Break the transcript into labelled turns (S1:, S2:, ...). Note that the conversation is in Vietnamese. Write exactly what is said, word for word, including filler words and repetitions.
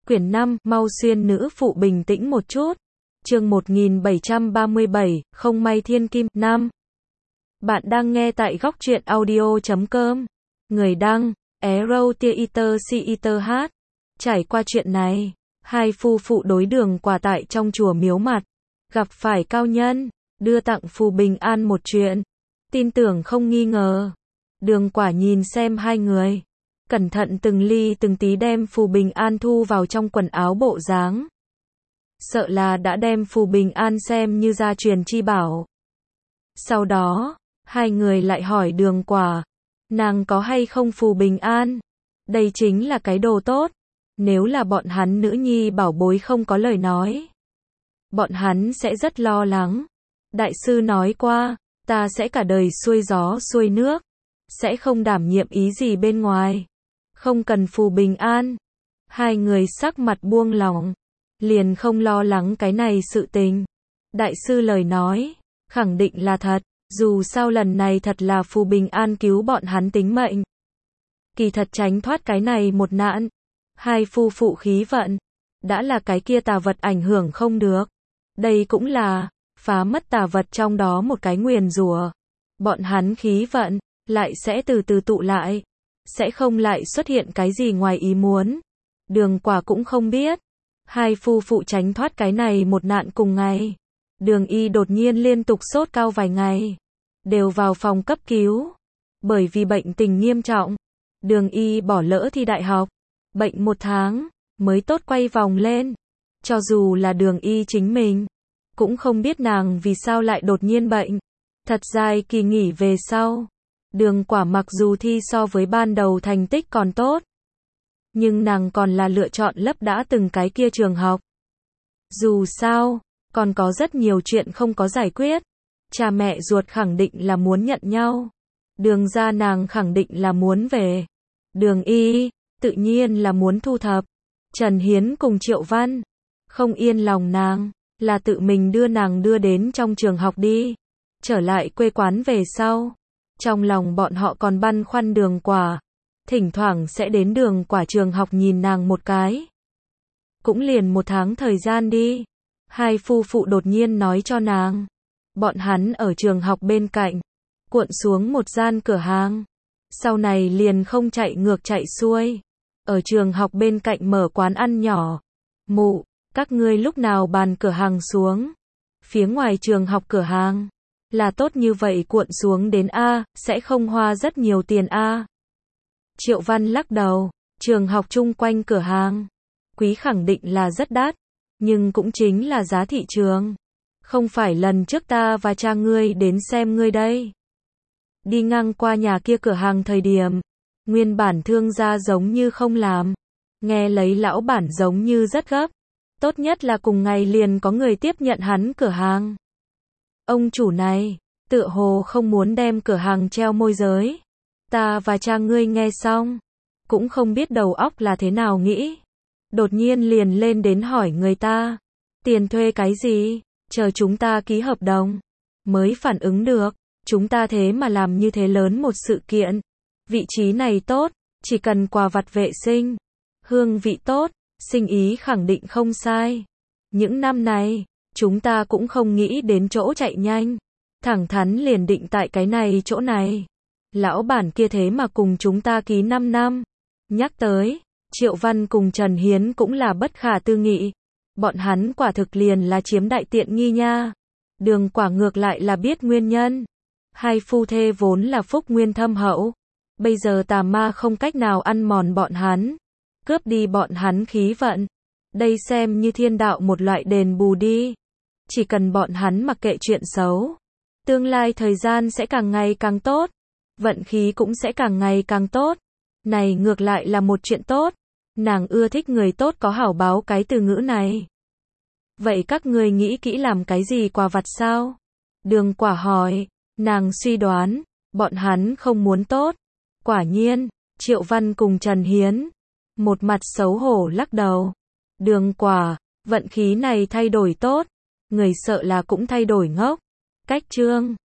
S1: Quyển năm, mau xuyên nữ phụ bình tĩnh một chút. Chương một nghìn bảy trăm ba mươi bảy, không may thiên kim, năm. Bạn đang nghe tại góc truyện audio chấm com. Người đăng, Arrow Theater Theater hát. Trải qua chuyện này, hai phu phụ đối đường quả tại trong chùa Miếu Mặt, gặp phải cao nhân, đưa tặng phù bình an một chuyện. Tin tưởng không nghi ngờ. Đường quả nhìn xem hai người, cẩn thận từng ly từng tí đem phù bình an thu vào trong quần áo bộ dáng. Sợ là đã đem phù bình an xem như gia truyền chi bảo. Sau đó, hai người lại hỏi đường quả, nàng có hay không phù bình an? Đây chính là cái đồ tốt. Nếu là bọn hắn nữ nhi bảo bối không có lời nói, bọn hắn sẽ rất lo lắng. Đại sư nói qua, ta sẽ cả đời xuôi gió xuôi nước, sẽ không đảm nhiệm ý gì bên ngoài, không cần phù bình an. Hai người sắc mặt buông lỏng, liền không lo lắng cái này sự tình. Đại sư lời nói, khẳng định là thật, dù sao lần này thật là phù bình an cứu bọn hắn tính mệnh. Kỳ thật tránh thoát cái này một nạn, hai phu phụ khí vận, đã là cái kia tà vật ảnh hưởng không được. Đây cũng là, phá mất tà vật trong đó một cái nguyền rủa. Bọn hắn khí vận, lại sẽ từ từ tụ lại, sẽ không lại xuất hiện cái gì ngoài ý muốn. Đường quả cũng không biết. Hai phu phụ tránh thoát cái này một nạn cùng ngày. Đường y đột nhiên liên tục sốt cao vài ngày, đều vào phòng cấp cứu. Bởi vì bệnh tình nghiêm trọng, đường y bỏ lỡ thi đại học. Bệnh một tháng, mới tốt quay vòng lên. Cho dù là đường y chính mình, cũng không biết nàng vì sao lại đột nhiên bệnh. Thật dài kỳ nghỉ về sau, đường quả mặc dù thi so với ban đầu thành tích còn tốt, nhưng nàng còn là lựa chọn lấp đã từng cái kia trường học. Dù sao, còn có rất nhiều chuyện không có giải quyết. Cha mẹ ruột khẳng định là muốn nhận nhau. Đường gia nàng khẳng định là muốn về. Đường y, tự nhiên là muốn thu thập. Trần Hiến cùng Triệu Văn, không yên lòng nàng, là tự mình đưa nàng đưa đến trong trường học đi. Trở lại quê quán về sau, trong lòng bọn họ còn băn khoăn đường quả. Thỉnh thoảng sẽ đến đường quả trường học nhìn nàng một cái. Cũng liền một tháng thời gian đi. Hai phu phụ đột nhiên nói cho nàng, bọn hắn ở trường học bên cạnh, cuộn xuống một gian cửa hàng. Sau này liền không chạy ngược chạy xuôi, ở trường học bên cạnh mở quán ăn nhỏ. Mụ, các ngươi lúc nào bàn cửa hàng xuống? Phía ngoài trường học cửa hàng, là tốt như vậy cuộn xuống đến A, sẽ không hoa rất nhiều tiền A. Triệu Văn lắc đầu, trường học chung quanh cửa hàng, quý khẳng định là rất đắt, nhưng cũng chính là giá thị trường. Không phải lần trước ta và cha ngươi đến xem ngươi đây. Đi ngang qua nhà kia cửa hàng thời điểm, nguyên bản thương gia giống như không làm. Nghe lấy lão bản giống như rất gấp. Tốt nhất là cùng ngày liền có người tiếp nhận hắn cửa hàng. Ông chủ này, tựa hồ không muốn đem cửa hàng treo môi giới. Ta và cha ngươi nghe xong, cũng không biết đầu óc là thế nào nghĩ. Đột nhiên liền lên đến hỏi người ta, tiền thuê cái gì, chờ chúng ta ký hợp đồng, mới phản ứng được, chúng ta thế mà làm như thế lớn một sự kiện. Vị trí này tốt, chỉ cần quà vặt vệ sinh, hương vị tốt, sinh ý khẳng định không sai. Những năm này, chúng ta cũng không nghĩ đến chỗ chạy nhanh, thẳng thắn liền định tại cái này chỗ này. Lão bản kia thế mà cùng chúng ta ký năm năm. Nhắc tới, Triệu Văn cùng Trần Hiến cũng là bất khả tư nghị. Bọn hắn quả thực liền là chiếm đại tiện nghi nha. Đường quả ngược lại là biết nguyên nhân. Hai phu thê vốn là phúc nguyên thâm hậu. Bây giờ tà ma không cách nào ăn mòn bọn hắn, cướp đi bọn hắn khí vận. Đây xem như thiên đạo một loại đền bù đi. Chỉ cần bọn hắn mặc kệ chuyện xấu, tương lai thời gian sẽ càng ngày càng tốt. Vận khí cũng sẽ càng ngày càng tốt. Này ngược lại là một chuyện tốt. Nàng ưa thích người tốt có hảo báo cái từ ngữ này. Vậy các ngươi nghĩ kỹ làm cái gì quà vặt sao? Đường quả hỏi. Nàng suy đoán, bọn hắn không muốn tốt. Quả nhiên, Triệu Văn cùng Trần Hiến, một mặt xấu hổ lắc đầu. Đường quả, vận khí này thay đổi tốt, người sợ là cũng thay đổi ngốc. Cách chương